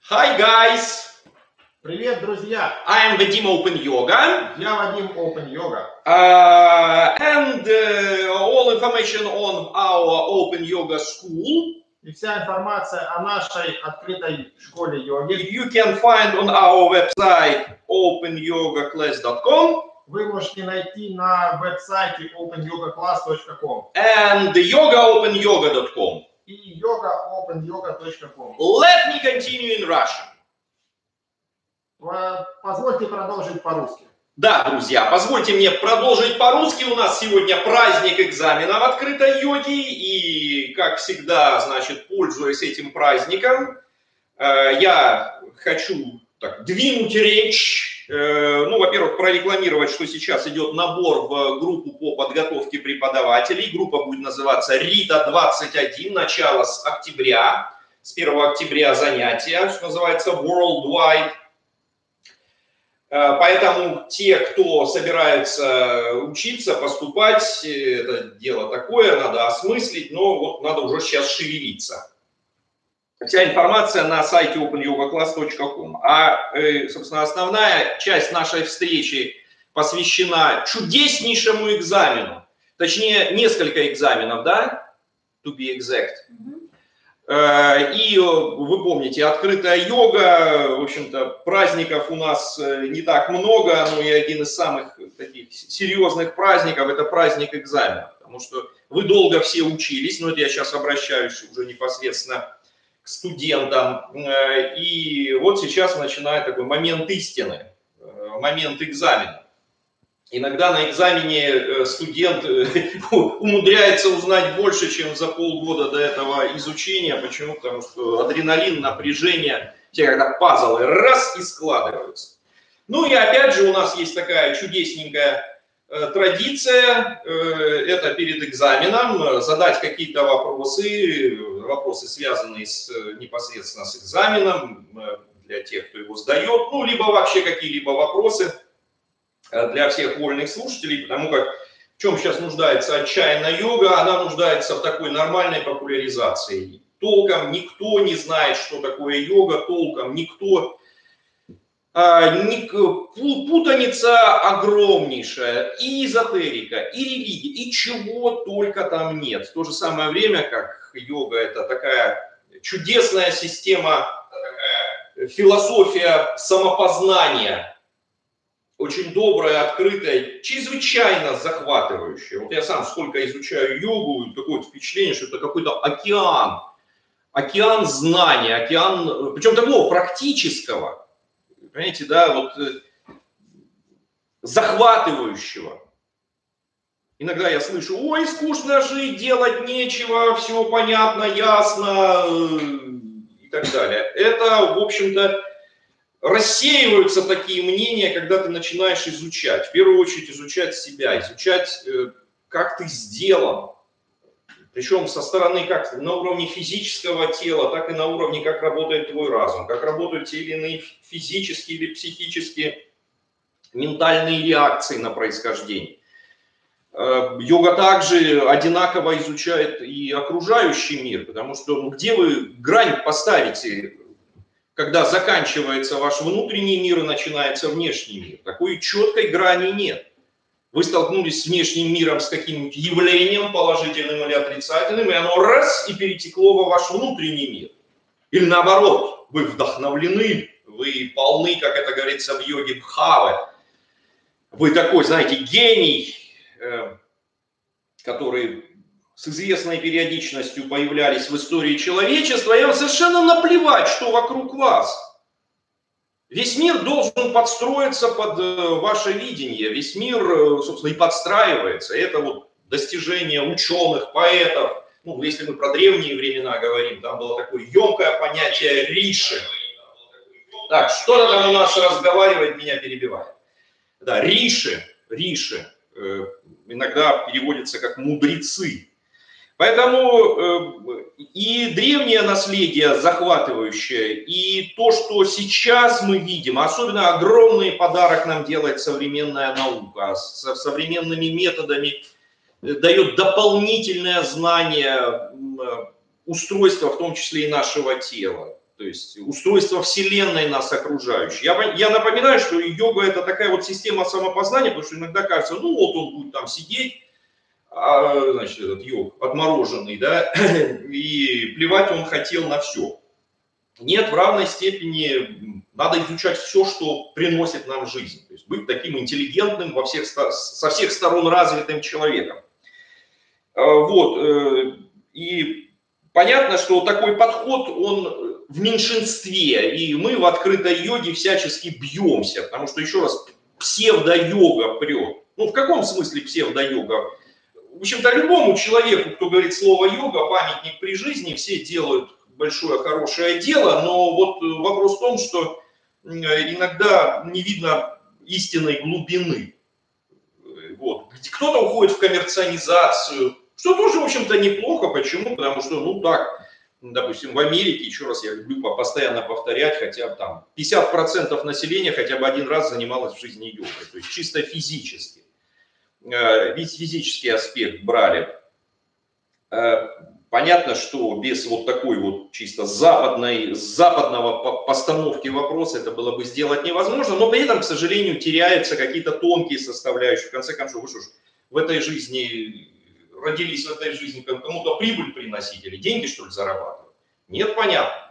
Hi guys! Привет, друзья! I am Vadim Open Yoga. Я Вадим Open Yoga. All information on our Open Yoga School И вся информация о нашей открытой школе йоги you can find on our website openyogaclass.com вы можете найти на веб-сайте openyogaclass.com and yogaopenyoga.com. и yogaopenyoga.com. Let me continue in Russian. Позвольте продолжить по-русски. Да, друзья, позвольте мне продолжить по-русски. У нас сегодня праздник экзамена в открытой йоге. И, как всегда, значит, пользуясь этим праздником, я хочу двинуть речь. Во-первых, прорекламировать, что сейчас идет набор в группу по подготовке преподавателей. Группа будет называться РИТА-21, начало с октября. С 1 октября занятия, что называется Worldwide. Поэтому те, кто собирается учиться, поступать, это дело такое, надо осмыслить, но вот надо уже сейчас шевелиться. Вся информация на сайте openyogaclass.com. Собственно, основная часть нашей встречи посвящена чудеснейшему экзамену. Точнее, несколько экзаменов, да? To be exact. И вы помните, открытая йога, в общем-то, праздников у нас не так много, но и один из самых таких серьезных праздников – это праздник экзаменов. Потому что вы долго все учились, но это я сейчас обращаюсь уже непосредственно к студентам. И вот сейчас начинает такой момент истины, момент экзамена. Иногда на экзамене студент умудряется узнать больше, чем за полгода до этого изучения. Почему? Потому что адреналин, напряжение, те когда пазлы раз и складываются. Ну и опять же у нас есть такая чудесненькая традиция. Это перед экзаменом задать какие-то вопросы, связанные непосредственно с экзаменом, для тех, кто его сдает. Ну, либо вообще какие-либо вопросы для всех вольных слушателей, потому как в чем сейчас нуждается отчаянная йога, она нуждается в такой нормальной популяризации. Толком никто не знает, что такое йога, толком никто. Путаница огромнейшая, и эзотерика, и религия, и чего только там нет. В то же самое время, как йога, это такая чудесная система, такая философия самопознания, очень добрая, открытая, чрезвычайно захватывающая. Вот я сам сколько изучаю йогу, такое впечатление, что это какой-то океан знаний, океан, причем такого практического, понимаете, да, вот захватывающего. Иногда я слышу: ой, скучно жить, делать нечего, все понятно, ясно и так далее. Это, в общем-то, рассеиваются такие мнения, когда ты начинаешь изучать. В первую очередь изучать себя, изучать, как ты сделан. Причем со стороны как на уровне физического тела, так и на уровне, как работает твой разум, как работают те или иные физические или психические ментальные реакции на происхождение. Йога также одинаково изучает и окружающий мир, потому что где вы грань поставите, когда заканчивается ваш внутренний мир и начинается внешний мир? Такой четкой грани нет. Вы столкнулись с внешним миром, с каким-нибудь явлением, положительным или отрицательным, и оно раз и перетекло во ваш внутренний мир. Или наоборот, вы вдохновлены, вы полны, как это говорится в йоге, бхавы. Вы такой, знаете, гений, который с известной периодичностью появлялись в истории человечества, и вам совершенно наплевать, что вокруг вас. Весь мир должен подстроиться под ваше видение, весь мир, собственно, и подстраивается. Это вот достижение ученых, поэтов. Ну, если мы про древние времена говорим, там было такое емкое понятие риши. Так, что-то там у нас разговаривает, меня перебивает. Да, риши, иногда переводится как мудрецы. Поэтому и древнее наследие захватывающее, и то, что сейчас мы видим, особенно огромный подарок нам делает современная наука, с современными методами дает дополнительное знание устройства, в том числе и нашего тела. то есть устройство Вселенной нас окружающей. Я напоминаю, что йога это такая вот система самопознания, потому что иногда кажется, ну вот он будет там сидеть, значит, этот йог отмороженный, да, и плевать он хотел на все. Нет, в равной степени надо изучать все, что приносит нам жизнь. То есть быть таким интеллигентным, со всех сторон развитым человеком. Вот. И понятно, что такой подход, он в меньшинстве. И мы в открытой йоге всячески бьемся. Потому что, еще раз, псевдо-йога прет. Ну, в каком смысле псевдо-йога? В общем-то, любому человеку, кто говорит слово йога, памятник при жизни, все делают большое хорошее дело, но вот вопрос в том, что иногда не видно истинной глубины. Вот. Кто-то уходит в коммерциализацию, что тоже, в общем-то, неплохо. Почему? Потому что, ну так, допустим, в Америке, еще раз я люблю постоянно повторять, хотя бы там 50% населения хотя бы один раз занималось в жизни йогой. То есть чисто физически. Ведь физический аспект брали. Понятно, что без вот такой вот чисто западного постановки вопроса это было бы сделать невозможно, но при этом, к сожалению, теряются какие-то тонкие составляющие. В конце концов, вы что ж, в этой жизни родились, в этой жизни кому-то прибыль приносить или деньги, что ли, зарабатывать? Нет, понятно.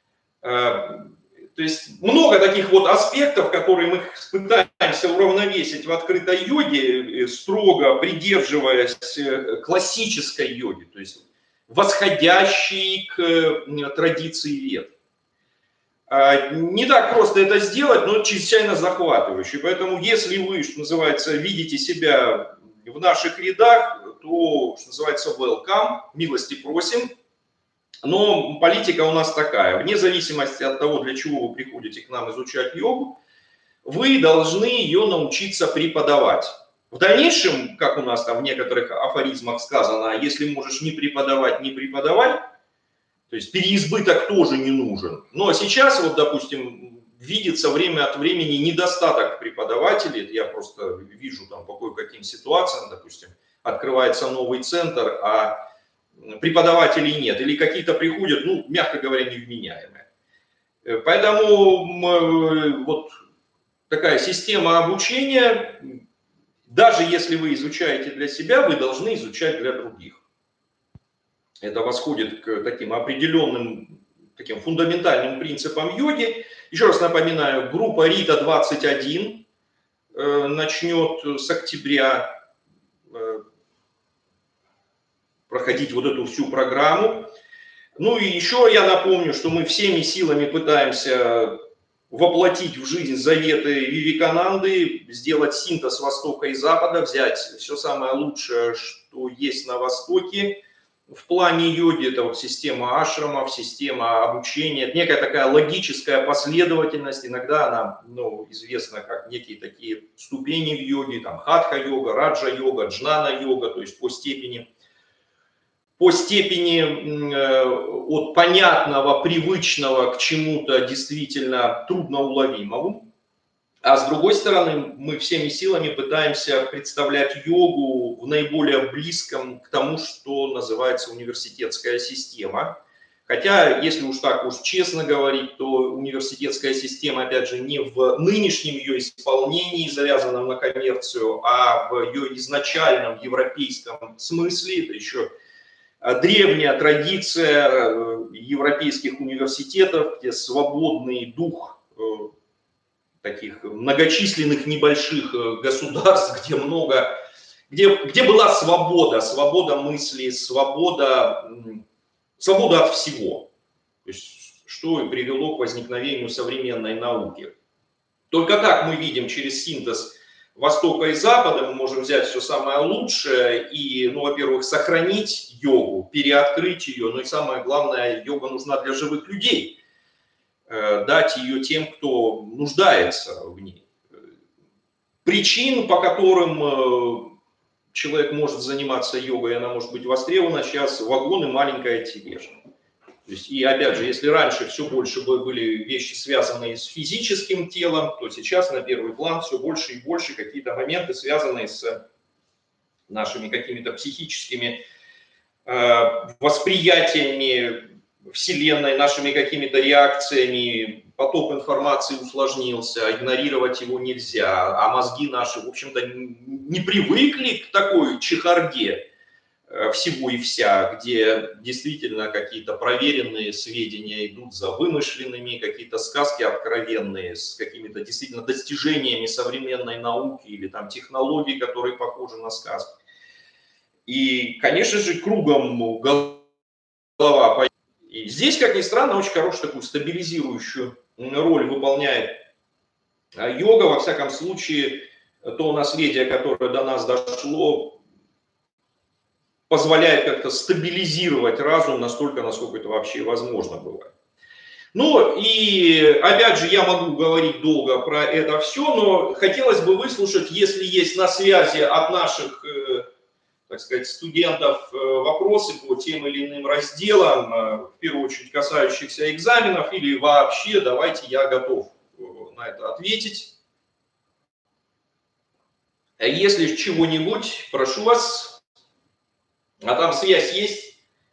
То есть много таких вот аспектов, которые мы пытаемся уравновесить в открытой йоге, строго придерживаясь классической йоги, то есть восходящей к традиции вед. Не так просто это сделать, но чрезвычайно захватывающе. Поэтому если вы, что называется, видите себя в наших рядах, то, что называется, welcome, милости просим. Но политика у нас такая, вне зависимости от того, для чего вы приходите к нам изучать йогу, вы должны ее научиться преподавать. В дальнейшем, как у нас там в некоторых афоризмах сказано, если можешь не преподавать, не преподавай, то есть переизбыток тоже не нужен. Но сейчас, вот, допустим, видится время от времени недостаток преподавателей, я просто вижу там по кое-каким ситуациям, допустим, открывается новый центр, а преподавателей нет, или какие-то приходят, ну, мягко говоря, невменяемые. Поэтому вот такая система обучения, даже если вы изучаете для себя, вы должны изучать для других. Это восходит к таким определенным, таким фундаментальным принципам йоги. Еще раз напоминаю, группа Рита 21 начнет с октября проходить вот эту всю программу. Ну и еще я напомню, что мы всеми силами пытаемся воплотить в жизнь заветы Вивекананды, сделать синтез Востока и Запада, взять все самое лучшее, что есть на Востоке в плане йоги. Это вот система ашрамов, система обучения, это некая такая логическая последовательность. Иногда она, ну, известна как некие такие ступени в йоге, там хатха-йога, раджа-йога, джнана-йога, то есть по степени от понятного, привычного к чему-то действительно трудноуловимому. А с другой стороны, мы всеми силами пытаемся представлять йогу в наиболее близком к тому, что называется университетская система. Хотя, если уж так уж честно говорить, то университетская система, опять же, не в нынешнем ее исполнении, завязанном на коммерцию, а в ее изначальном европейском смысле, это еще древняя традиция европейских университетов, где свободный дух таких многочисленных небольших государств, где была свобода мысли, свобода от всего, то есть, что и привело к возникновению современной науки. Только так мы видим через синтез Востока и Запада, мы можем взять все самое лучшее и, ну, во-первых, сохранить йогу, переоткрыть ее, но и самое главное, йога нужна для живых людей, дать ее тем, кто нуждается в ней. Причин, по которым человек может заниматься йогой, она может быть востребована, сейчас вагон и маленькая тележка. То есть, и опять же, если раньше все больше были вещи, связанные с физическим телом, то сейчас на первый план все больше и больше какие-то моменты, связанные с нашими какими-то психическими восприятиями Вселенной, нашими какими-то реакциями, поток информации усложнился, игнорировать его нельзя, а мозги наши, в общем-то, не привыкли к такой чехарде всего и вся, где действительно какие-то проверенные сведения идут за вымышленными, какие-то сказки откровенные с какими-то действительно достижениями современной науки или там технологий, которые похожи на сказки. И, конечно же, кругом голова. И здесь, как ни странно, очень хорошую такую стабилизирующую роль выполняет йога. Во всяком случае, то наследие, которое до нас дошло, позволяет как-то стабилизировать разум настолько, насколько это вообще возможно бывает. Ну и опять же, я могу говорить долго про это все, но хотелось бы выслушать, если есть на связи от наших, так сказать, студентов вопросы по тем или иным разделам, в первую очередь касающихся экзаменов, или вообще, давайте, я готов на это ответить. Если чего-нибудь, прошу вас. А там связь есть?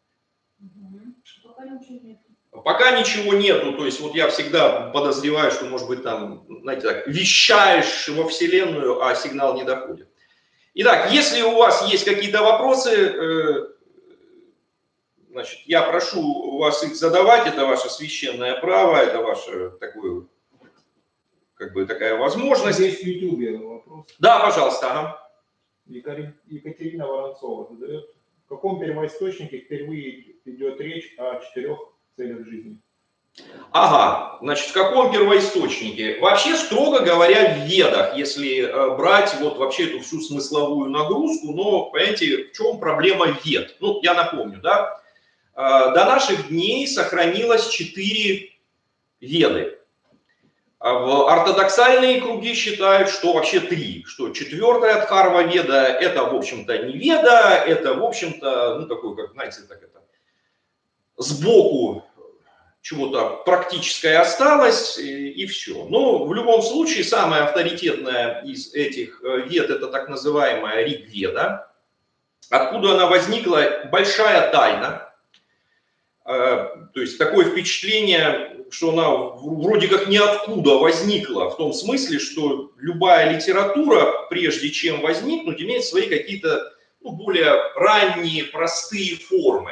Пока ничего нету, то есть вот я всегда подозреваю, что, может быть, там, знаете, так, вещаешь во Вселенную, а сигнал не доходит. Итак, если у вас есть какие-то вопросы, значит, я прошу вас их задавать, это ваше священное право, это ваше такое, как бы такая возможность. Здесь в YouTube вопрос. Да, пожалуйста. Ага. Екатерина Воронцова задает, в каком первоисточнике впервые идет речь о 4 целях жизни? Ага, значит, в каком первоисточнике? Вообще, строго говоря, в Ведах, если брать вот вообще эту всю смысловую нагрузку, но, понимаете, в чем проблема Вед? Ну, я напомню, да, до наших дней сохранилось 4 Веды. Ортодоксальные круги считают, что вообще 3, что 4-я Дхарва Веда – это, в общем-то, не Веда, это, в общем-то, ну, такой, как, знаете, так это, сбоку чего-то практическое осталось, и все. Но в любом случае, самая авторитетная из этих вед – это так называемая Ригведа. Откуда она возникла – большая тайна. То есть такое впечатление, что она вроде как ниоткуда возникла, в том смысле, что любая литература, прежде чем возникнуть, имеет свои какие-то более ранние, простые формы.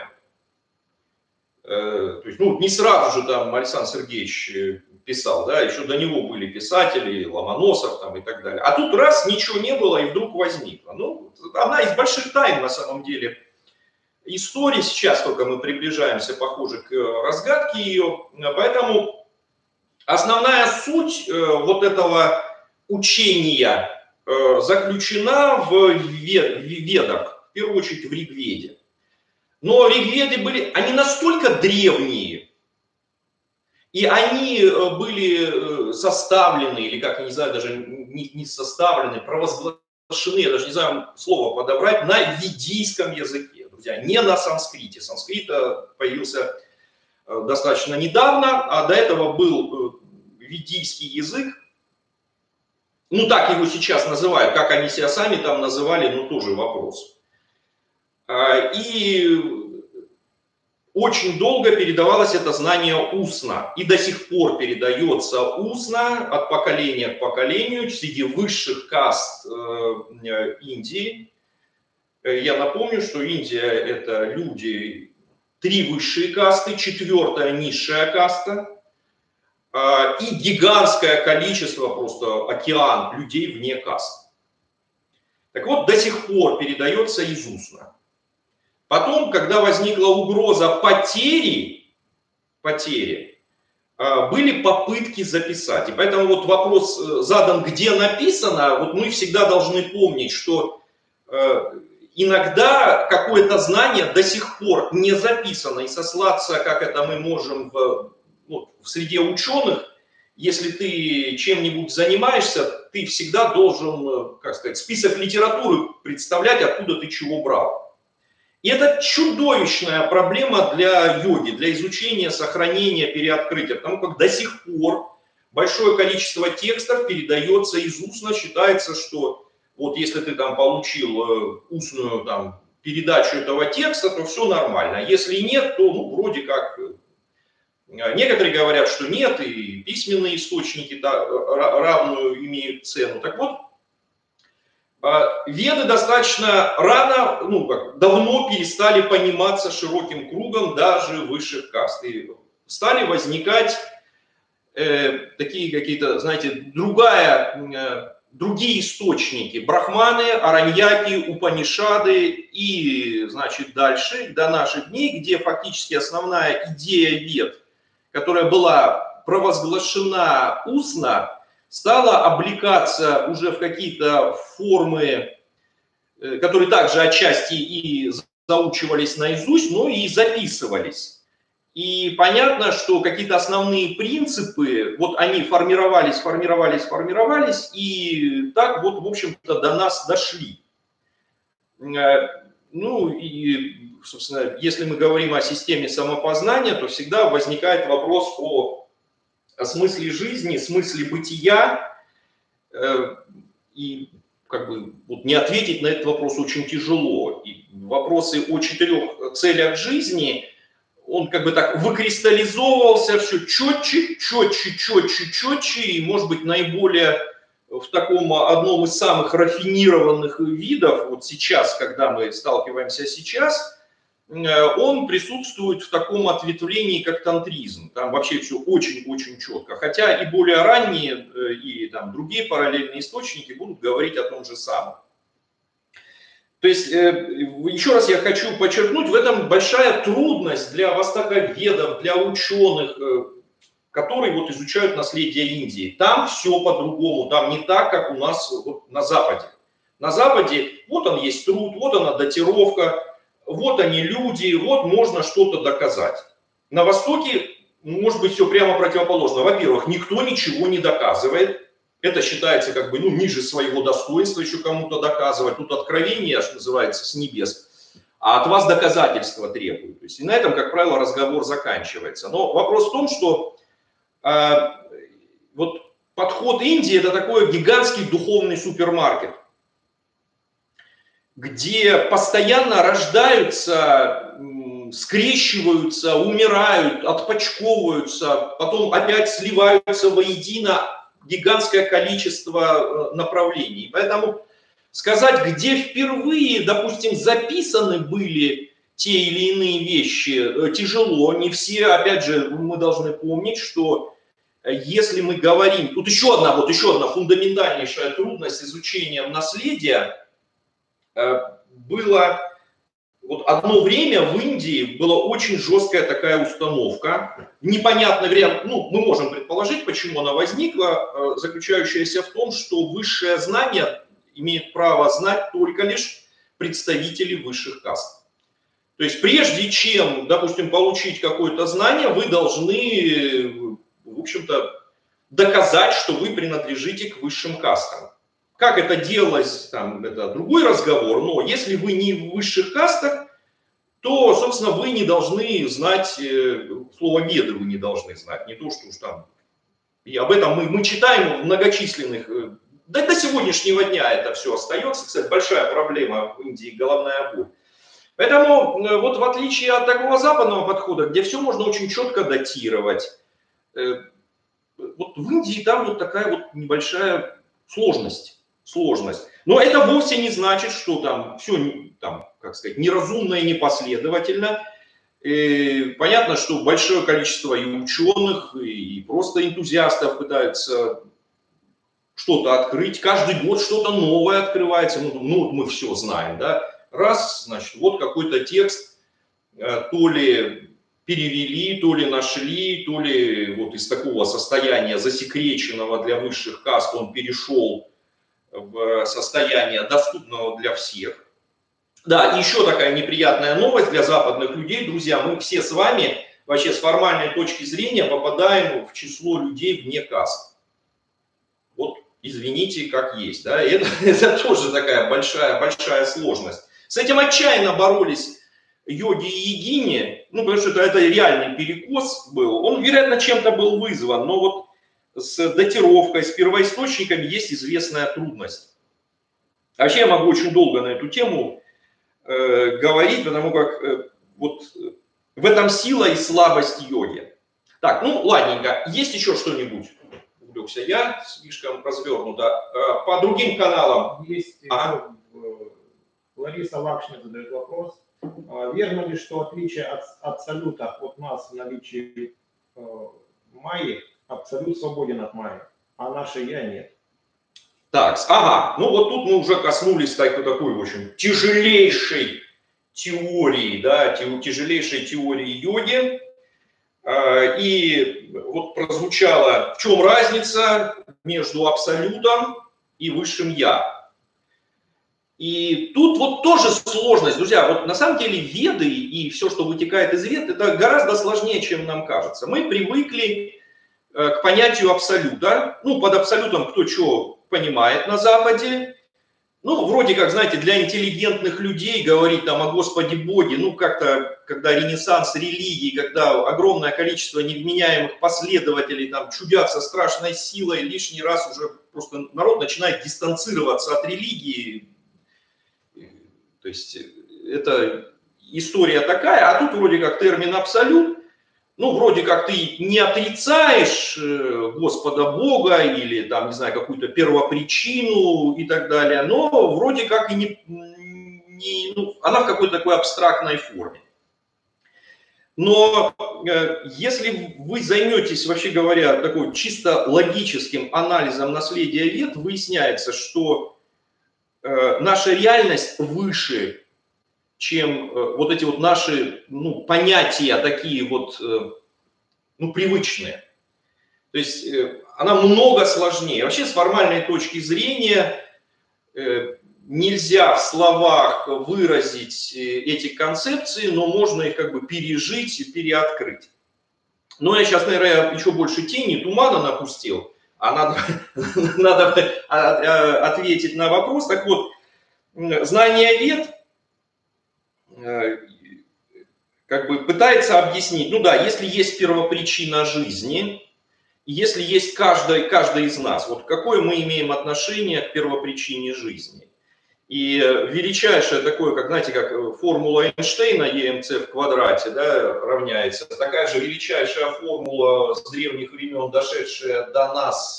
То есть, ну, не сразу же там Александр Сергеевич писал, да, еще до него были писатели, Ломоносов там и так далее. А тут раз, ничего не было и вдруг возникло. Ну, одна из больших тайн на самом деле истории, сейчас только мы приближаемся, похоже, к разгадке ее. Поэтому основная суть вот этого учения заключена в Ведах, в первую очередь в Ригведе. Но Ригведы были, они настолько древние, и они были составлены, или как, я не знаю, даже не составлены, провозглашены, я даже не знаю слово подобрать, на ведийском языке, друзья, не на санскрите. Санскрит появился достаточно недавно, а до этого был ведийский язык. Ну, так его сейчас называют, как они себя сами там называли, ну, тоже вопрос. И очень долго передавалось это знание устно, и до сих пор передается устно от поколения к поколению среди высших каст Индии. Я напомню, что Индия – это люди, 3 высшие касты, 4-я низшая каста, и гигантское количество, просто океан людей вне каст. Так вот, до сих пор передается из устно. Потом, когда возникла угроза потери, были попытки записать. И поэтому вот вопрос задан, где написано, вот мы всегда должны помнить, что иногда какое-то знание до сих пор не записано. И сослаться, как это мы можем в среде ученых, если ты чем-нибудь занимаешься, ты всегда должен, как сказать, список литературы представлять, откуда ты чего брал. И это чудовищная проблема для йоги, для изучения, сохранения, переоткрытия, потому как до сих пор большое количество текстов передается из устно, считается, что вот если ты там получил устную там передачу этого текста, то все нормально, если нет, то ну, вроде как Некоторые говорят, что нет, и письменные источники равную имеют цену. Так вот, веды достаточно рано, давно перестали пониматься широким кругом даже высших каст. И стали возникать такие какие-то, знаете, другие источники. Брахманы, Араньяки, Упанишады и, значит, дальше, до наших дней, где фактически основная идея вед, которая была провозглашена устно, стала облекаться уже в какие-то формы, которые также отчасти и заучивались наизусть, но и записывались. И понятно, что какие-то основные принципы, вот они формировались, и так вот, в общем-то, до нас дошли. Ну и, собственно, если мы говорим о системе самопознания, то всегда возникает вопрос о смысле жизни, смысле бытия, и как бы вот не ответить на этот вопрос очень тяжело. И вопросы о 4 целях жизни, он как бы так выкристаллизовывался все четче, и, может быть, наиболее в таком одном из самых рафинированных видов, вот сейчас, когда мы сталкиваемся сейчас, он присутствует в таком ответвлении, как тантризм. Там вообще все очень-очень четко. Хотя и более ранние, и там другие параллельные источники будут говорить о том же самом. То есть, еще раз я хочу подчеркнуть, в этом большая трудность для востоковедов, для ученых, которые вот изучают наследие Индии. Там все по-другому, там не так, как у нас вот на Западе. На Западе вот он есть труд, вот она датировка, вот они люди, вот можно что-то доказать. На Востоке может быть все прямо противоположно. Во-первых, никто ничего не доказывает. Это считается как бы ниже своего достоинства еще кому-то доказывать. Тут откровение, что называется, с небес. А от вас доказательства требуют. То есть, и на этом, как правило, разговор заканчивается. Но вопрос в том, что вот подход Индии — это такой гигантский духовный супермаркет, где постоянно рождаются, скрещиваются, умирают, отпочковываются, потом опять сливаются воедино гигантское количество направлений. Поэтому сказать, где впервые, допустим, записаны были те или иные вещи, тяжело. Не все, опять же, мы должны помнить, что если мы говорим... Тут еще одна фундаментальнейшая трудность изучения наследия. Было вот одно время в Индии была очень жесткая такая установка, непонятный вариант, мы можем предположить, почему она возникла, заключающаяся в том, что высшее знание имеет право знать только лишь представители высших каст. То есть прежде чем, допустим, получить какое-то знание, вы должны, в общем-то, доказать, что вы принадлежите к высшим кастам. Как это делалось, там, это другой разговор, но если вы не в высших кастах, то, собственно, вы не должны знать, слово веды вы не должны знать, не то, что уж там. И об этом мы читаем в многочисленных, да до сегодняшнего дня это все остается, кстати, большая проблема в Индии, головная боль. Поэтому вот в отличие от такого западного подхода, где все можно очень четко датировать, вот в Индии там вот такая вот небольшая сложность. Но это вовсе не значит, что там все, там, как сказать, неразумно и непоследовательно. И понятно, что большое количество и ученых, и просто энтузиастов пытаются что-то открыть. Каждый год что-то новое открывается. Ну, мы все знаем, да. Раз, значит, вот какой-то текст то ли перевели, то ли нашли, то ли вот из такого состояния засекреченного для высших каст он перешел в состояние доступного для всех. Да, еще такая неприятная новость для западных людей, друзья, мы все с вами вообще с формальной точки зрения попадаем в число людей вне каст. Вот извините, как есть, да, это тоже такая большая сложность. С этим отчаянно боролись йоги и йогини, потому что это реальный перекос был, он, вероятно, чем-то был вызван, но вот с датировкой, с первоисточниками есть известная трудность. Вообще я могу очень долго на эту тему говорить, потому как вот в этом сила и слабость йоги. Так, ну ладненько, есть еще что-нибудь? Увлекся я, слишком развернуто. По другим каналам. Есть Лариса Лакшина задает вопрос. Верно ли, что отличие от абсолюта от нас в наличии майи, абсолют свободен от майи, а наше я нет? Так, ага, ну вот тут мы уже коснулись такой, в общем, тяжелейшей теории, да, тяжелейшей теории йоги. И вот прозвучало, в чем разница между абсолютом и высшим я. И тут вот тоже сложность, друзья, вот на самом деле веды и все, что вытекает из вед, это гораздо сложнее, чем нам кажется. Мы привыкли к понятию абсолюта, ну, под абсолютом кто что понимает на Западе. Ну, вроде как, знаете, для интеллигентных людей говорить там о Господе Боге, ну, как-то, когда ренессанс религии, когда огромное количество невменяемых последователей там чудят со страшной силой, лишний раз уже просто народ начинает дистанцироваться от религии. То есть это история такая, а тут вроде как термин абсолют. Ну, вроде как ты не отрицаешь Господа Бога или, там, не знаю, какую-то первопричину и так далее, но вроде как и ну, она в какой-то такой абстрактной форме. Но если вы займетесь, вообще говоря, такой чисто логическим анализом наследия вед, выясняется, что наша реальность выше, чем вот эти вот наши, ну, понятия такие вот, ну, привычные. То есть она много сложнее. Вообще с формальной точки зрения нельзя в словах выразить эти концепции, но можно их как бы пережить и переоткрыть. Но я сейчас, наверное, еще больше тени, тумана напустил, а надо ответить на вопрос. Так вот, знание вед как бы пытается объяснить, ну да, если есть первопричина жизни, если есть каждый из нас, вот какое мы имеем отношение к первопричине жизни. И величайшее такое, как, знаете, как формула Эйнштейна, ЕМЦ в квадрате, да, равняется, такая же величайшая формула с древних времен, дошедшая до нас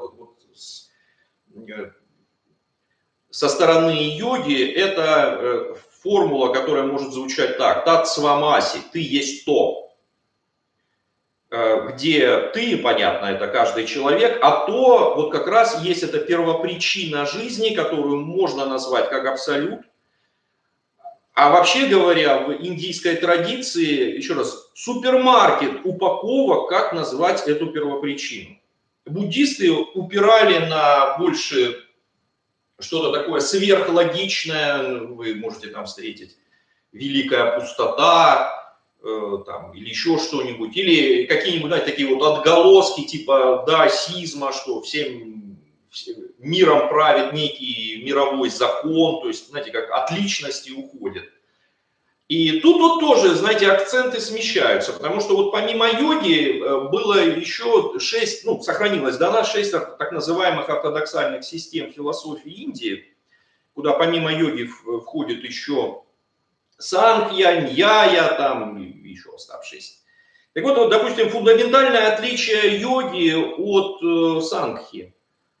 со стороны йоги, это формула, которая может звучать так: тат свамаси, ты есть то. Где ты, понятно, это каждый человек, а то вот как раз есть эта первопричина жизни, которую можно назвать как абсолют. А вообще говоря, в индийской традиции, еще раз, супермаркет упаковок, как назвать эту первопричину. Буддисты упирали на больше что-то такое сверхлогичное, вы можете там встретить великая пустота, там, или еще что-нибудь, или какие-нибудь, знаете, такие вот отголоски типа даосизма, что всем миром правит некий мировой закон, то есть, знаете, как от личности уходит. И тут вот тоже, знаете, акценты смещаются, потому что вот помимо йоги было еще 6, ну, сохранилось до нас 6 так называемых ортодоксальных систем философии Индии, куда помимо йоги входит еще Санхья, Ньяя, там еще оставшиеся. Так вот, допустим, фундаментальное отличие йоги от Санхьи.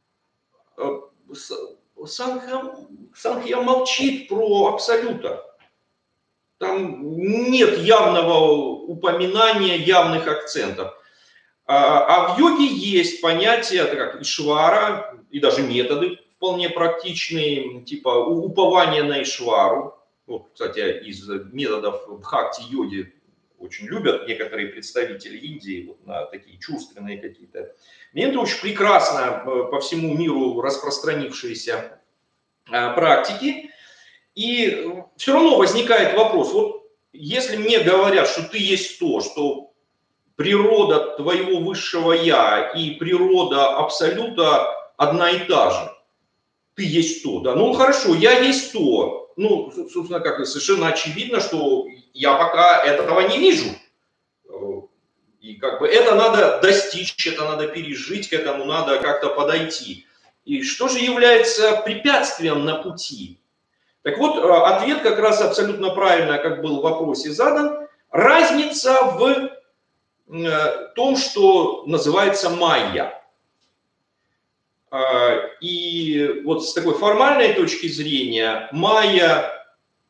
Санхья молчит про абсолюта. Там нет явного упоминания, явных акцентов. А в йоге есть понятие, как ишвара, и даже методы вполне практичные, типа упования на ишвару. Вот, кстати, из методов бхакти-йоги очень любят некоторые представители Индии вот, на такие чувственные какие-то моменты. Очень прекрасно по всему миру распространившиеся практики. И все равно возникает вопрос, вот если мне говорят, что ты есть то, что природа твоего высшего я и природа абсолюта одна и та же, ты есть то, да, ну хорошо, я есть то. Ну, собственно, как совершенно очевидно, что я пока этого не вижу. И как бы это надо достичь, это надо пережить, к этому надо как-то подойти. И что же является препятствием на пути? Так вот, ответ как раз абсолютно правильно, как был в вопросе задан. Разница в том, что называется майя. И вот с такой формальной точки зрения майя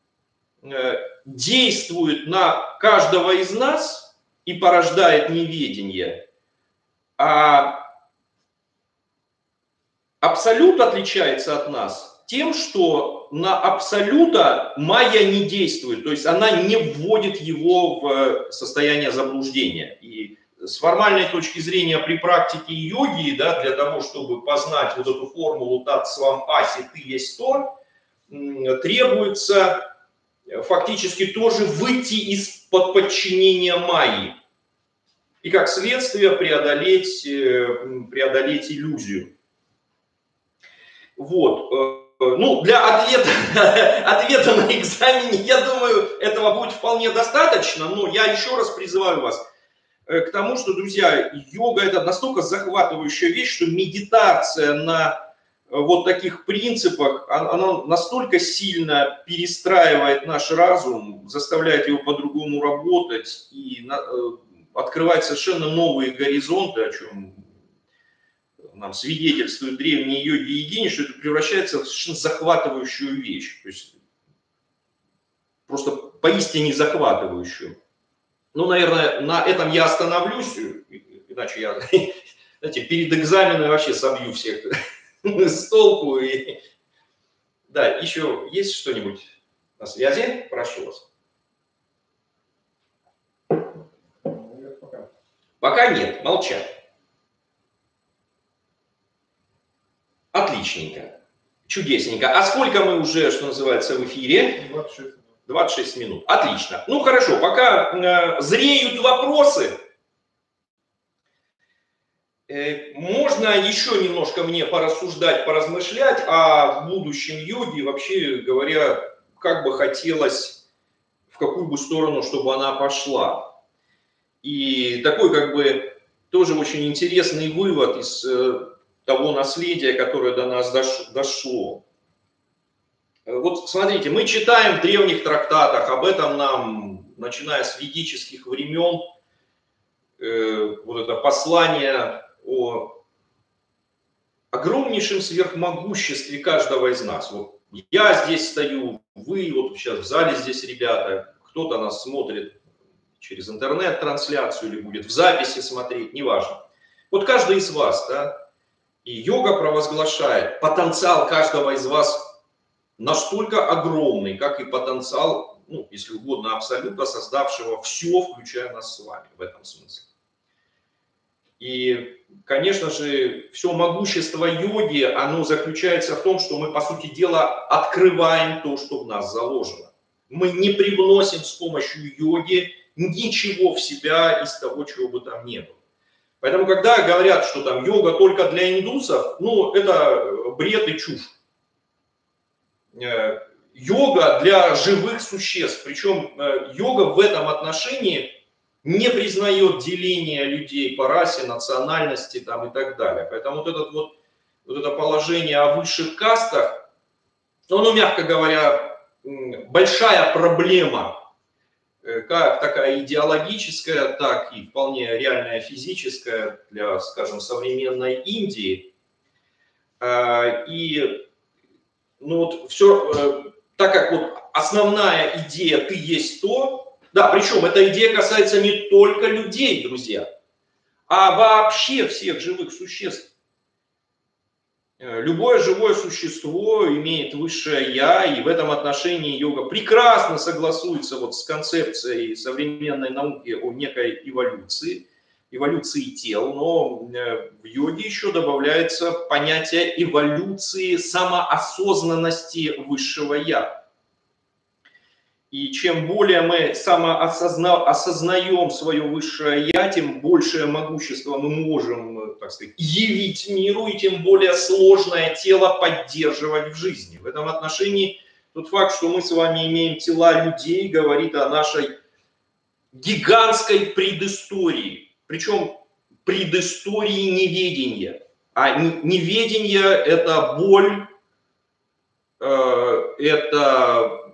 действует на каждого из нас и порождает неведение. А абсолют отличается от нас тем, что на абсолюта майя не действует, то есть она не вводит его в состояние заблуждения. И с формальной точки зрения при практике йоги, да, для того, чтобы познать вот эту формулу тат свам аси, ты есть то, требуется фактически тоже выйти из-под подчинения майи и как следствие преодолеть иллюзию. Вот. Ну, для ответа на экзамене, я думаю, этого будет вполне достаточно, но я еще раз призываю вас к тому, что, друзья, йога – это настолько захватывающая вещь, что медитация на вот таких принципах, она настолько сильно перестраивает наш разум, заставляет его по-другому работать и открывать совершенно новые горизонты, о чем нам свидетельствуют древние йоги и йогини, что это превращается в совершенно захватывающую вещь. То есть просто поистине захватывающую. Ну, наверное, на этом я остановлюсь, иначе я, знаете, перед экзаменом вообще собью всех с толку. Да, еще есть что-нибудь на связи? Прошу вас. Пока нет, молчать. Отличненько, чудесненько. А сколько мы уже, что называется, в эфире? 26 минут. Отлично. Ну хорошо, пока зреют вопросы, можно еще немножко мне порассуждать, поразмышлять о будущем йоге, вообще говоря, как бы хотелось, в какую бы сторону, чтобы она пошла. И такой как бы тоже очень интересный вывод из того наследия, которое до нас дошло. Вот смотрите, мы читаем в древних трактатах, об этом нам, начиная с ведических времен, вот это послание о огромнейшем сверхмогуществе каждого из нас. Вот я здесь стою, вы вот сейчас в зале здесь ребята, кто-то нас смотрит через интернет-трансляцию или будет в записи смотреть, неважно. Вот каждый из вас, да, и йога провозглашает, потенциал каждого из вас настолько огромный, как и потенциал, ну, если угодно, абсолюта, создавшего все, включая нас с вами в этом смысле. И, конечно же, все могущество йоги, оно заключается в том, что мы, по сути дела, открываем то, что в нас заложено. Мы не привносим с помощью йоги ничего в себя из того, чего бы там ни было. Поэтому, когда говорят, что там йога только для индусов, ну, это бред и чушь. Йога для живых существ, причем йога в этом отношении не признает деления людей по расе, национальности там, и так далее. Поэтому вот это положение о высших кастах, оно, мягко говоря, большая проблема, как такая идеологическая, так и вполне реальная физическая для, скажем, современной Индии. И ну вот все, так как вот основная идея «ты есть то», да, причем эта идея касается не только людей, друзья, а вообще всех живых существ. Любое живое существо имеет высшее «я», и в этом отношении йога прекрасно согласуется вот с концепцией современной науки о некой эволюции тел, но в йоге еще добавляется понятие эволюции самоосознанности высшего «я». И чем более мы осознаем свое высшее «я», тем большее могущество мы можем, так сказать, явить миру, и тем более сложное тело поддерживать в жизни. В этом отношении тот факт, что мы с вами имеем тела людей, говорит о нашей гигантской предыстории. Причем предыстории неведения. А неведение – это боль, это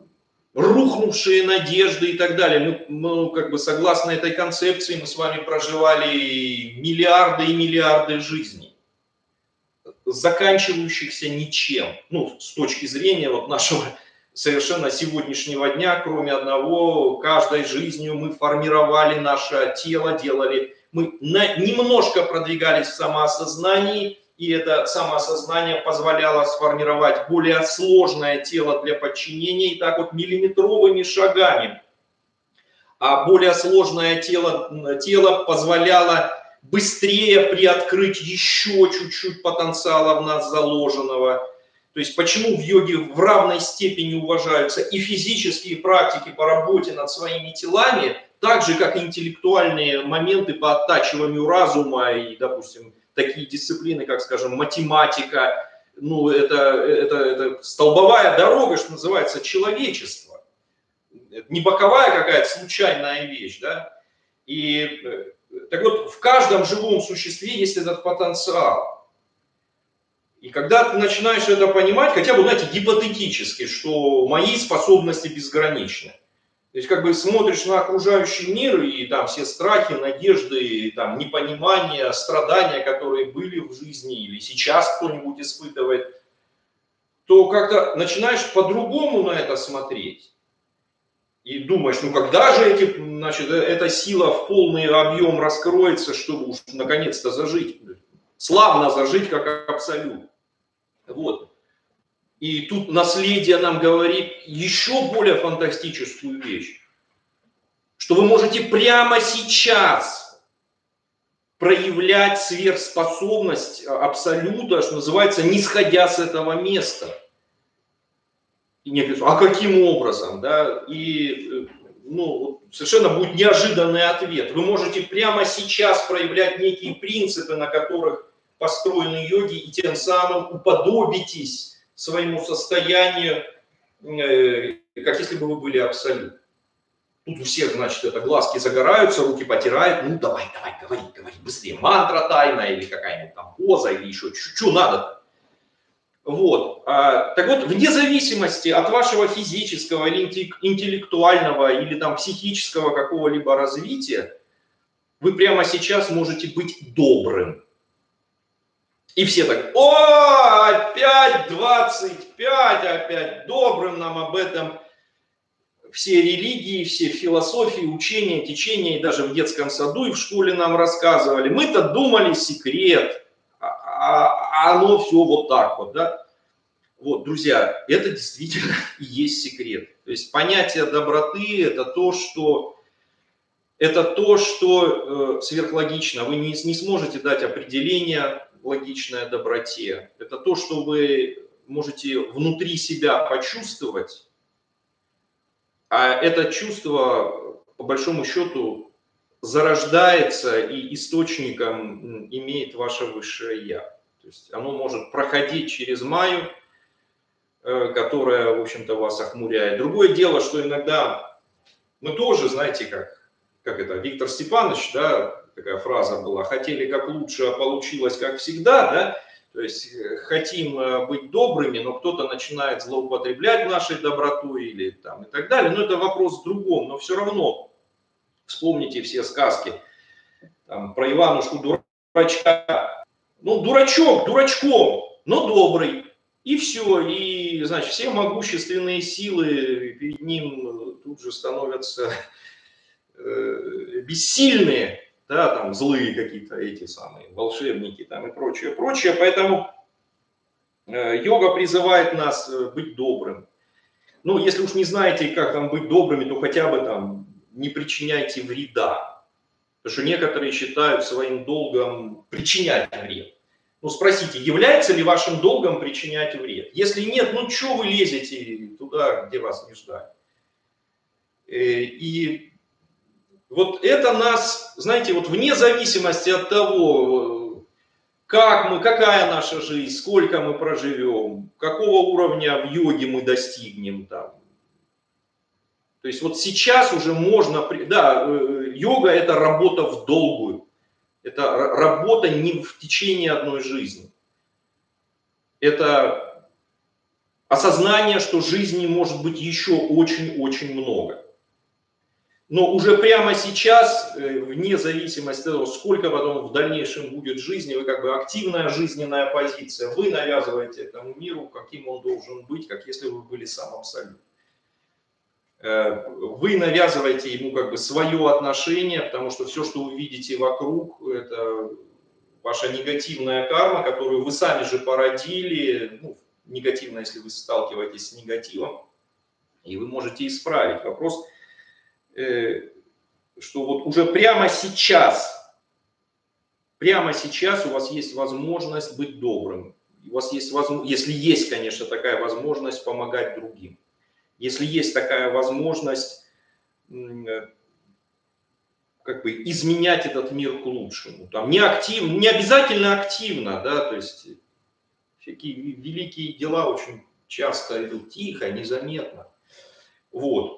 рухнувшие надежды и так далее. Мы как бы согласно этой концепции мы с вами проживали миллиарды и миллиарды жизней, заканчивающихся ничем. Ну, с точки зрения вот нашего совершенно сегодняшнего дня, кроме одного, каждой жизнью мы формировали наше тело, мы немножко продвигались в самоосознании, и это самоосознание позволяло сформировать более сложное тело для подчинения, и так вот миллиметровыми шагами. А более сложное тело позволяло быстрее приоткрыть еще чуть-чуть потенциала в нас заложенного. То есть почему в йоге в равной степени уважаются и физические практики по работе над своими телами, так же, как и интеллектуальные моменты по оттачиванию разума и, допустим, такие дисциплины, как, скажем, математика, ну, это столбовая дорога, что называется, человечество. Это не боковая какая-то случайная вещь, да. И так вот, в каждом живом существе есть этот потенциал. И когда ты начинаешь это понимать, хотя бы, знаете, гипотетически, что мои способности безграничны. То есть, как бы смотришь на окружающий мир, и там все страхи, надежды, и, там, непонимания, страдания, которые были в жизни, или сейчас кто-нибудь испытывает, то как-то начинаешь по-другому на это смотреть. И думаешь, ну когда же эта сила в полный объем раскроется, чтобы уж наконец-то зажить, славно зажить как абсолют. Вот. И тут наследие нам говорит еще более фантастическую вещь, что вы можете прямо сейчас проявлять сверхспособность абсолюта, что называется, не сходя с этого места. И некоторые спрашивают, а каким образом? Да? И ну, совершенно будет неожиданный ответ. Вы можете прямо сейчас проявлять некие принципы, на которых построены йоги, и тем самым уподобитесь своему состоянию, как если бы вы были абсолют. Тут у всех, значит, это глазки загораются, руки потирают. Ну, давай, говори быстрее. Мантра тайная или какая-нибудь там поза, или еще что надо-то. Вот. Так вот, вне зависимости от вашего физического или интеллектуального или там психического какого-либо развития, вы прямо сейчас можете быть добрым. И все так, о, опять 25, опять добрым нам об этом все религии, все философии, учения, течения, и даже в детском саду и в школе нам рассказывали. Мы-то думали секрет, а оно все вот так вот, да. Вот, друзья, это действительно и есть секрет. То есть понятие доброты – это то, что сверхлогично. Вы не сможете дать определение логичное доброте. Это то, что вы можете внутри себя почувствовать, а это чувство, по большому счету, зарождается и источником имеет ваше высшее Я. То есть оно может проходить через майю, которая, в общем-то, вас охмуряет. Другое дело, что иногда мы тоже, знаете, как это, Виктор Степанович, да, такая фраза была, хотели как лучше, а получилось как всегда, да, то есть хотим быть добрыми, но кто-то начинает злоупотреблять нашей добротой или там и так далее, но это вопрос в другом, но все равно вспомните все сказки там, про Иванушку дурачка, ну дурачок дурачком, но добрый. И все, и, значит, все могущественные силы перед ним тут же становятся бессильные, да, там злые какие-то эти самые волшебники там и прочее, прочее. Поэтому йога призывает нас быть добрым. Ну, если уж не знаете, как там быть добрыми, то хотя бы там не причиняйте вреда. Потому что некоторые считают своим долгом причинять вред. Ну, спросите, является ли вашим долгом причинять вред? Если нет, ну, что вы лезете туда, где вас не ждали? И вот это нас, знаете, вот вне зависимости от того, какая наша жизнь, сколько мы проживем, какого уровня в йоге мы достигнем там. То есть вот сейчас уже можно, да, йога это работа в долгую. Это работа не в течение одной жизни. Это осознание, что жизни может быть еще очень-очень много. Но уже прямо сейчас, вне зависимости от того, сколько потом в дальнейшем будет жизни, вы как бы активная жизненная позиция, вы навязываете этому миру, каким он должен быть, как если вы были сам абсолют. Вы навязываете ему как бы свое отношение, потому что все, что вы видите вокруг, это ваша негативная карма, которую вы сами же породили, ну, негативно, если вы сталкиваетесь с негативом, и вы можете исправить. Вопрос, что вот уже прямо сейчас у вас есть возможность быть добрым. У вас есть возможность, если есть, конечно, такая возможность, помогать другим. Если есть такая возможность как бы изменять этот мир к лучшему. Там не обязательно активно, да, то есть всякие великие дела очень часто идут тихо, незаметно. Вот.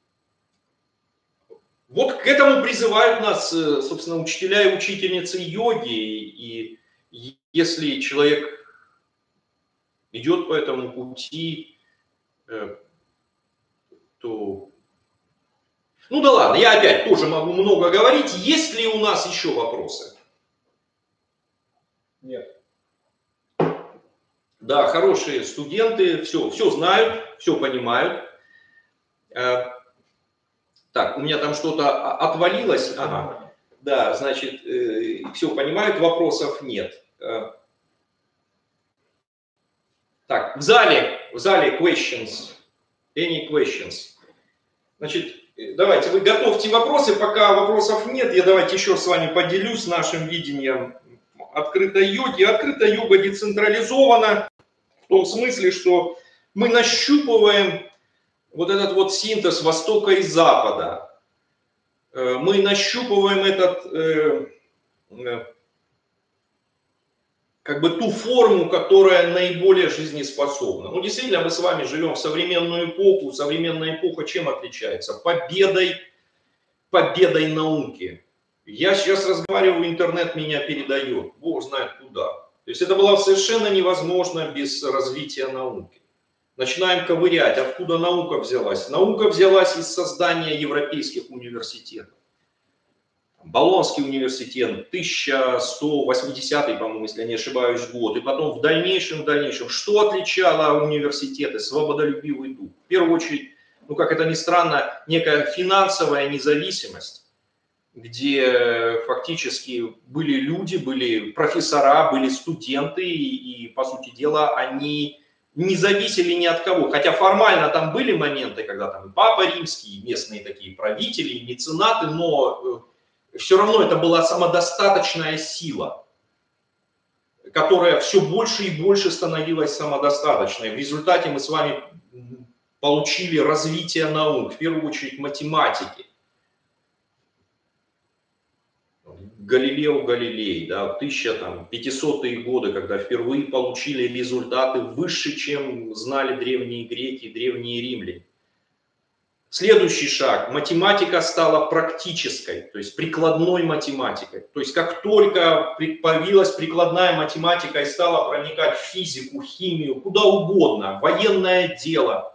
Вот к этому призывают нас, собственно, учителя и учительницы йоги. И если человек идет по этому пути, то... Ну да ладно, я опять тоже могу много говорить. Есть ли у нас еще вопросы? Нет. Да, хорошие студенты, все знают, все понимают. Так, у меня там что-то отвалилось. Ага. Да, значит, все понимают, вопросов нет. Так, в зале questions. Any questions? Значит, давайте вы готовьте вопросы, пока вопросов нет, я давайте еще с вами поделюсь нашим видением открытой йоги. Открытая йога децентрализована в том смысле, что мы нащупываем вот этот вот синтез Востока и Запада. Мы нащупываем как бы ту форму, которая наиболее жизнеспособна. Ну, действительно, мы с вами живем в современную эпоху. Современная эпоха чем отличается? Победой науки. Я сейчас разговариваю, интернет меня передает. Бог знает куда. То есть это было совершенно невозможно без развития науки. Начинаем ковырять, откуда наука взялась. Наука взялась из создания европейских университетов. Болонский университет, 1180, по-моему, если я не ошибаюсь, год. И потом в дальнейшем, что отличало университеты? Свободолюбивый дух. В первую очередь, ну как это ни странно, некая финансовая независимость, где фактически были люди, были профессора, были студенты, и по сути дела, они не зависели ни от кого. Хотя формально там были моменты, когда там Папа Римский, местные такие правители, меценаты, но все равно это была самодостаточная сила, которая все больше и больше становилась самодостаточной. В результате мы с вами получили развитие наук, в первую очередь математики. Галилео Галилей, да, 1500-е годы, когда впервые получили результаты выше, чем знали древние греки, древние римляне. Следующий шаг. Математика стала практической, то есть прикладной математикой. То есть как только появилась прикладная математика и стала проникать в физику, химию, куда угодно, военное дело,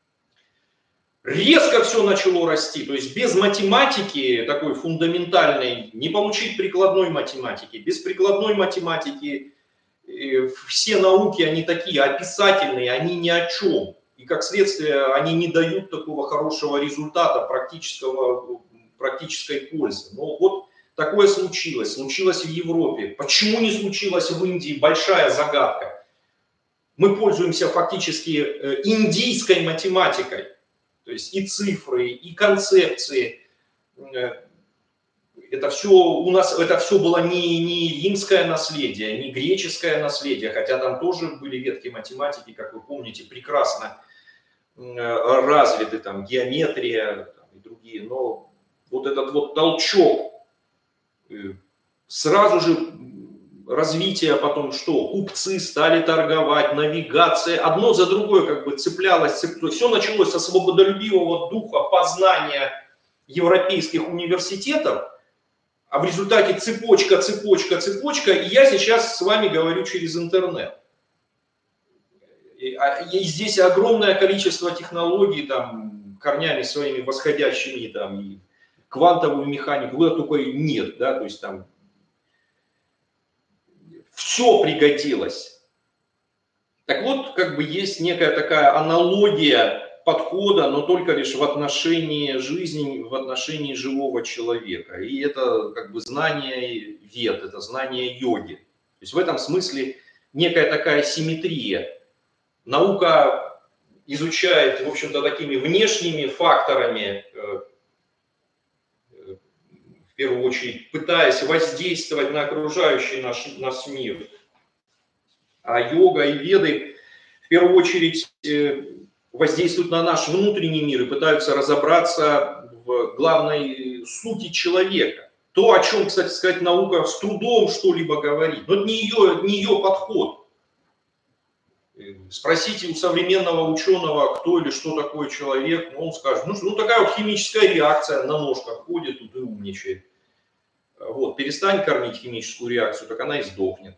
резко все начало расти. То есть без математики такой фундаментальной не получить прикладной математики. Без прикладной математики все науки, они такие описательные, они ни о чем. И как следствие они не дают такого хорошего результата, практической пользы. Но вот такое случилось. Случилось в Европе. Почему не случилось в Индии? Большая загадка. Мы пользуемся фактически индийской математикой. То есть и цифры, и концепции. Это все у нас, это все было не римское наследие, не греческое наследие, хотя там тоже были ветки математики, как вы помните, прекрасно развиты, там геометрия там, и другие, но вот этот вот толчок, сразу же развитие, потом что, купцы стали торговать, навигация, одно за другое как бы цеплялось, все началось со свободолюбивого духа познания европейских университетов, а в результате цепочка, и я сейчас с вами говорю через интернет. И здесь огромное количество технологий, там, корнями своими восходящими, там, и квантовую механику, только нет, да, то есть там все пригодилось. Так вот, как бы есть некая такая аналогия подхода, но только лишь в отношении жизни, в отношении живого человека. И это как бы знание вед, это знание йоги. То есть в этом смысле некая такая симметрия. Наука изучает, в общем-то, такими внешними факторами, в первую очередь, пытаясь воздействовать на окружающий нас мир. А йога и веды, в первую очередь, воздействуют на наш внутренний мир и пытаются разобраться в главной сути человека. То, о чем, кстати сказать, наука с трудом что-либо говорит. Но это не ее подход. Спросите у современного ученого, кто или что такое человек, он скажет, ну такая вот химическая реакция, на ножках ходит тут и умничает. Вот, перестань кормить химическую реакцию, так она и сдохнет.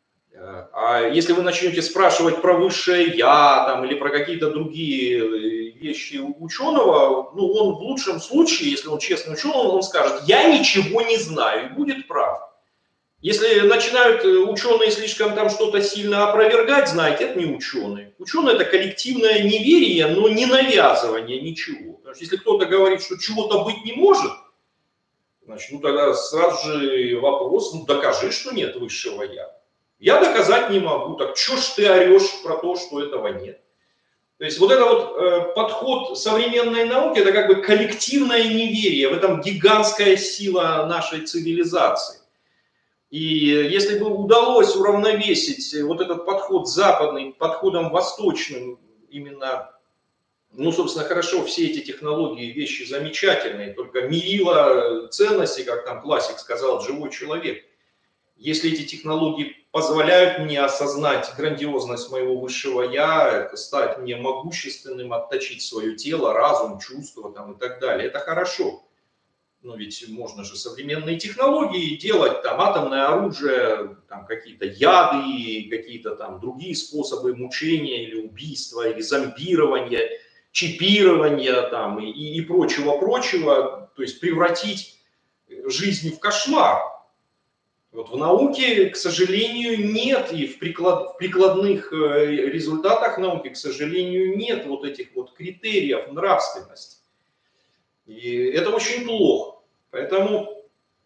А если вы начнете спрашивать про высшее я там, или про какие-то другие вещи ученого, ну он в лучшем случае, если он честный ученый, он скажет, я ничего не знаю и будет прав. Если начинают ученые слишком там что-то сильно опровергать, знаете, это не ученые. Ученые это коллективное неверие, но не навязывание ничего. Потому что если кто-то говорит, что чего-то быть не может, значит, ну тогда сразу же вопрос, ну докажи, что нет высшего я. Я доказать не могу, так что ж ты орешь про то, что этого нет? То есть вот это вот подход современной науки, это как бы коллективное неверие, в этом гигантская сила нашей цивилизации. И если бы удалось уравновесить вот этот подход западный подходом восточным, именно, ну, собственно, хорошо, все эти технологии, вещи замечательные, только мерило ценности, как там классик сказал, живой человек. Если эти технологии позволяют мне осознать грандиозность моего высшего я, стать мне могущественным, отточить свое тело, разум, чувства там, и так далее, это хорошо. Но ведь можно же современные технологии делать, там атомное оружие, там какие-то яды, какие-то там другие способы мучения или убийства, или зомбирования, чипирования там, и прочего, то есть превратить жизнь в кошмар. Вот в науке, к сожалению, нет, и в прикладных результатах науки, к сожалению, нет вот этих вот критериев нравственности. И это очень плохо. Поэтому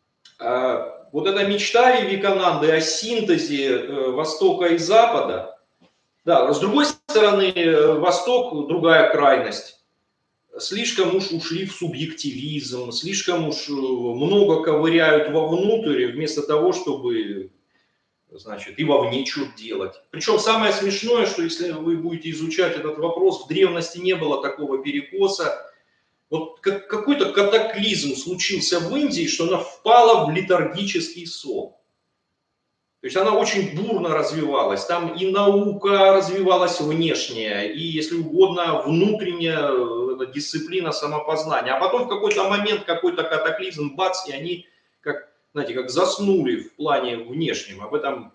вот эта мечта Вивекананды о синтезе Востока и Запада, да, с другой стороны, Восток другая крайность. Слишком уж ушли в субъективизм, слишком уж много ковыряют вовнутрь, вместо того, чтобы, значит, и вовне что-то делать. Причем самое смешное, что если вы будете изучать этот вопрос, в древности не было такого перекоса. Вот какой-то катаклизм случился в Индии, что она впала в летаргический сон. То есть она очень бурно развивалась. Там и наука развивалась внешняя, и, если угодно, внутренняя дисциплина самопознания. А потом в какой-то момент какой-то катаклизм, бац, и они, как, знаете, как заснули в плане внешнем. Об этом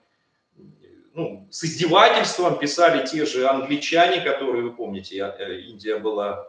с издевательством писали те же англичане, которые, вы помните, Индия была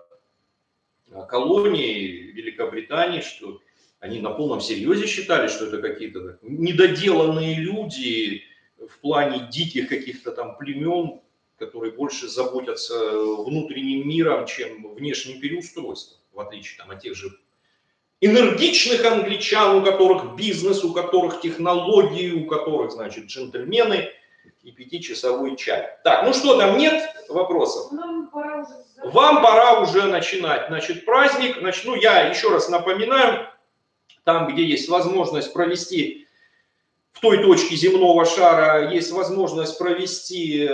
колонией Великобритании, что они на полном серьезе считали, что это какие-то недоделанные люди в плане диких каких-то там племен, которые больше заботятся внутренним миром, чем внешним переустройством, в отличие там, от тех же энергичных англичан, у которых бизнес, у которых технологии, у которых, значит, джентльмены и 5-часовой чай. Так, ну что там, нет вопросов? Вам пора уже начинать, значит, праздник. Начну я еще раз напоминаю, там, где есть возможность провести, в той точке земного шара есть возможность провести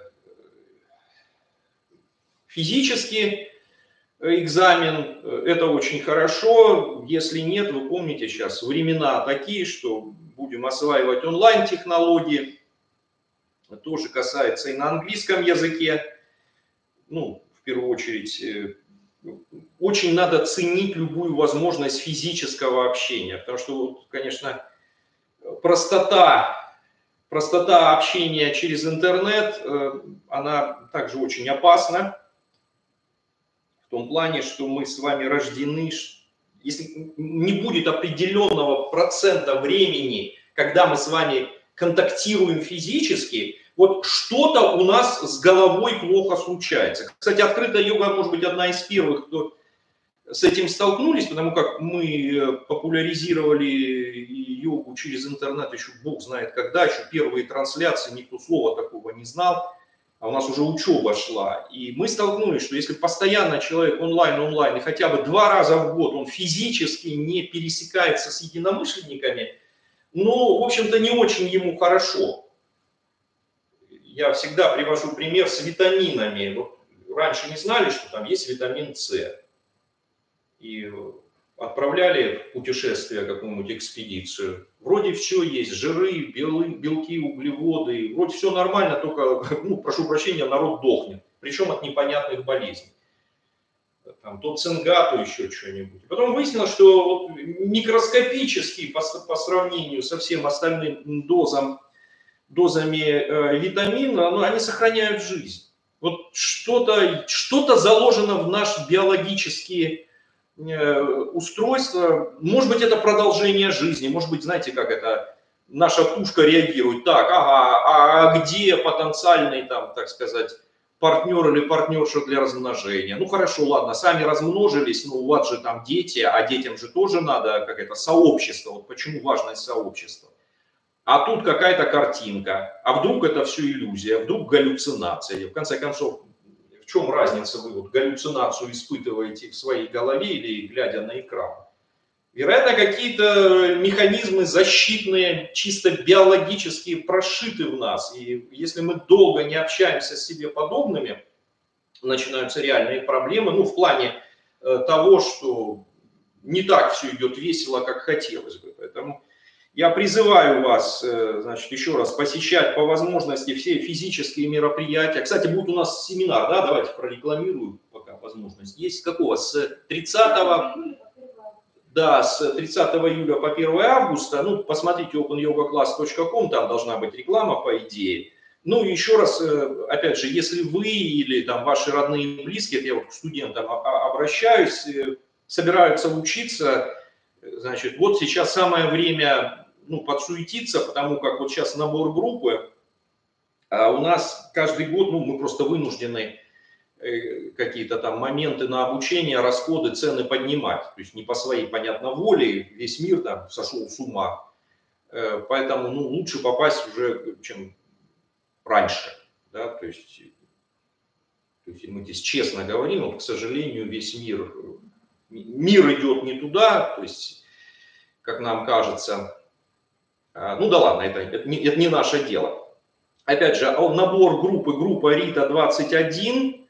физический экзамен, это очень хорошо. Если нет, вы помните, сейчас времена такие, что будем осваивать онлайн-технологии. Это тоже касается и на английском языке. Ну, в первую очередь, очень надо ценить любую возможность физического общения, потому что, конечно, простота простота общения через интернет, она также очень опасна. В том плане, что мы с вами рождены, если не будет определенного процента времени, когда мы с вами контактируем физически, вот что-то у нас с головой плохо случается. Кстати, открытая йога может быть одна из первых, кто с этим столкнулись, потому как мы популяризировали йогу через интернет еще бог знает когда, еще первые трансляции, никто слова такого не знал, а у нас уже учеба шла. И мы столкнулись, что если постоянно человек онлайн, и хотя бы 2 раза в год он физически не пересекается с единомышленниками, ну, в общем-то, не очень ему хорошо. Я всегда привожу пример с витаминами. Вот раньше не знали, что там есть витамин С. И отправляли в путешествие какую-нибудь экспедицию. Вроде все есть, жиры, белки, углеводы. Вроде все нормально, только, ну, прошу прощения, народ дохнет. Причем от непонятных болезней. Там, то цинга, то еще что-нибудь. Потом выяснилось, что вот микроскопически по сравнению со всем остальным дозами витамина, ну, они сохраняют жизнь. Вот что-то заложено в наш биологический устройство, может быть, это продолжение жизни, может быть, знаете, как это, наша пушка реагирует, так, ага, а где потенциальный, там, так сказать, партнер или партнерша для размножения? Ну, хорошо, ладно, сами размножились, но у вас же там дети, а детям же тоже надо, как это, сообщество, вот почему важность сообщества. А тут какая-то картинка, а вдруг это все иллюзия, вдруг галлюцинация, в конце концов, в чем разница, вы вот галлюцинацию испытываете в своей голове или глядя на экран? Вероятно, какие-то механизмы защитные, чисто биологические прошиты в нас. И если мы долго не общаемся с себе подобными, начинаются реальные проблемы, ну, в плане того, что не так все идет весело, как хотелось бы. Поэтому я призываю вас, значит, еще раз посещать по возможности все физические мероприятия. Кстати, будет у нас семинар, да, давайте прорекламирую, пока возможность есть. Какого? С 30 июля по 1 августа. Ну, посмотрите opanyogaclass.com, там должна быть реклама, по идее. Ну, еще раз, опять же, если вы или там ваши родные и близкие, я вот к студентам обращаюсь, собираются учиться, значит, вот сейчас самое время, ну, подсуетиться, потому как вот сейчас набор группы, а у нас каждый год, ну, мы просто вынуждены какие-то там моменты на обучение, расходы, цены поднимать. То есть не по своей, понятно, воле, весь мир там сошел с ума. Поэтому, ну, лучше попасть уже, чем раньше. Да? То есть мы здесь честно говорим, вот, к сожалению, весь мир идет не туда, то есть, как нам кажется. Ну да ладно, это не наше дело. Опять же, набор группа Рита 21,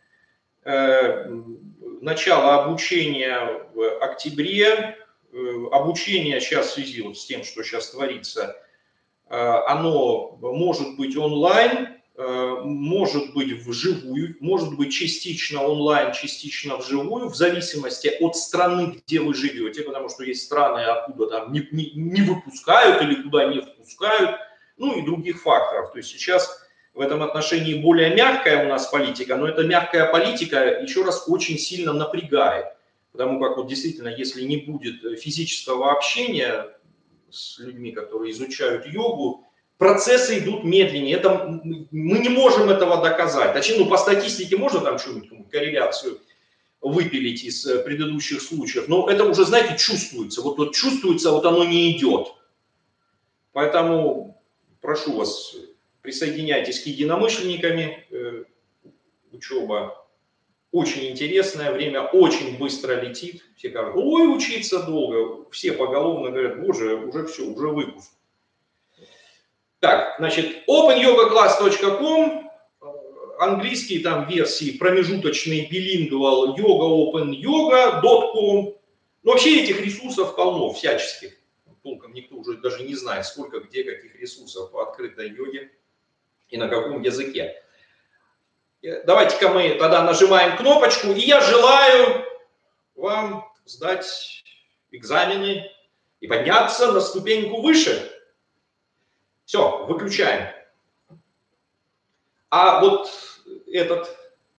начало обучения в октябре. Обучение сейчас в связи вот с тем, что сейчас творится, оно может быть онлайн, может быть вживую, может быть частично онлайн, частично вживую, в зависимости от страны, где вы живете, потому что есть страны, откуда там не выпускают или куда не впускают, ну и других факторов. То есть сейчас в этом отношении более мягкая у нас политика, но эта мягкая политика, еще раз, очень сильно напрягает, потому как вот действительно, если не будет физического общения с людьми, которые изучают йогу, процессы идут медленнее. Это, мы не можем этого доказать. Точнее, ну, по статистике можно там что-нибудь, корреляцию выпилить из предыдущих случаев, но это уже, знаете, чувствуется. Вот чувствуется, вот оно не идет. Поэтому прошу вас, присоединяйтесь к единомышленниками. Учеба очень интересная, время очень быстро летит. Все говорят, ой, учиться долго. Все поголовно говорят, боже, уже все, уже выпуск. Так, значит, opanyogaclass.com, английские там версии, промежуточный билингвал, yogaopenyoga.com. Но вообще этих ресурсов полно, всяческих. Толком никто уже даже не знает, сколько, где, каких ресурсов по открытой йоге и на каком языке. Давайте-ка мы тогда нажимаем кнопочку, и я желаю вам сдать экзамены и подняться на ступеньку выше. Все, выключаем. А вот этот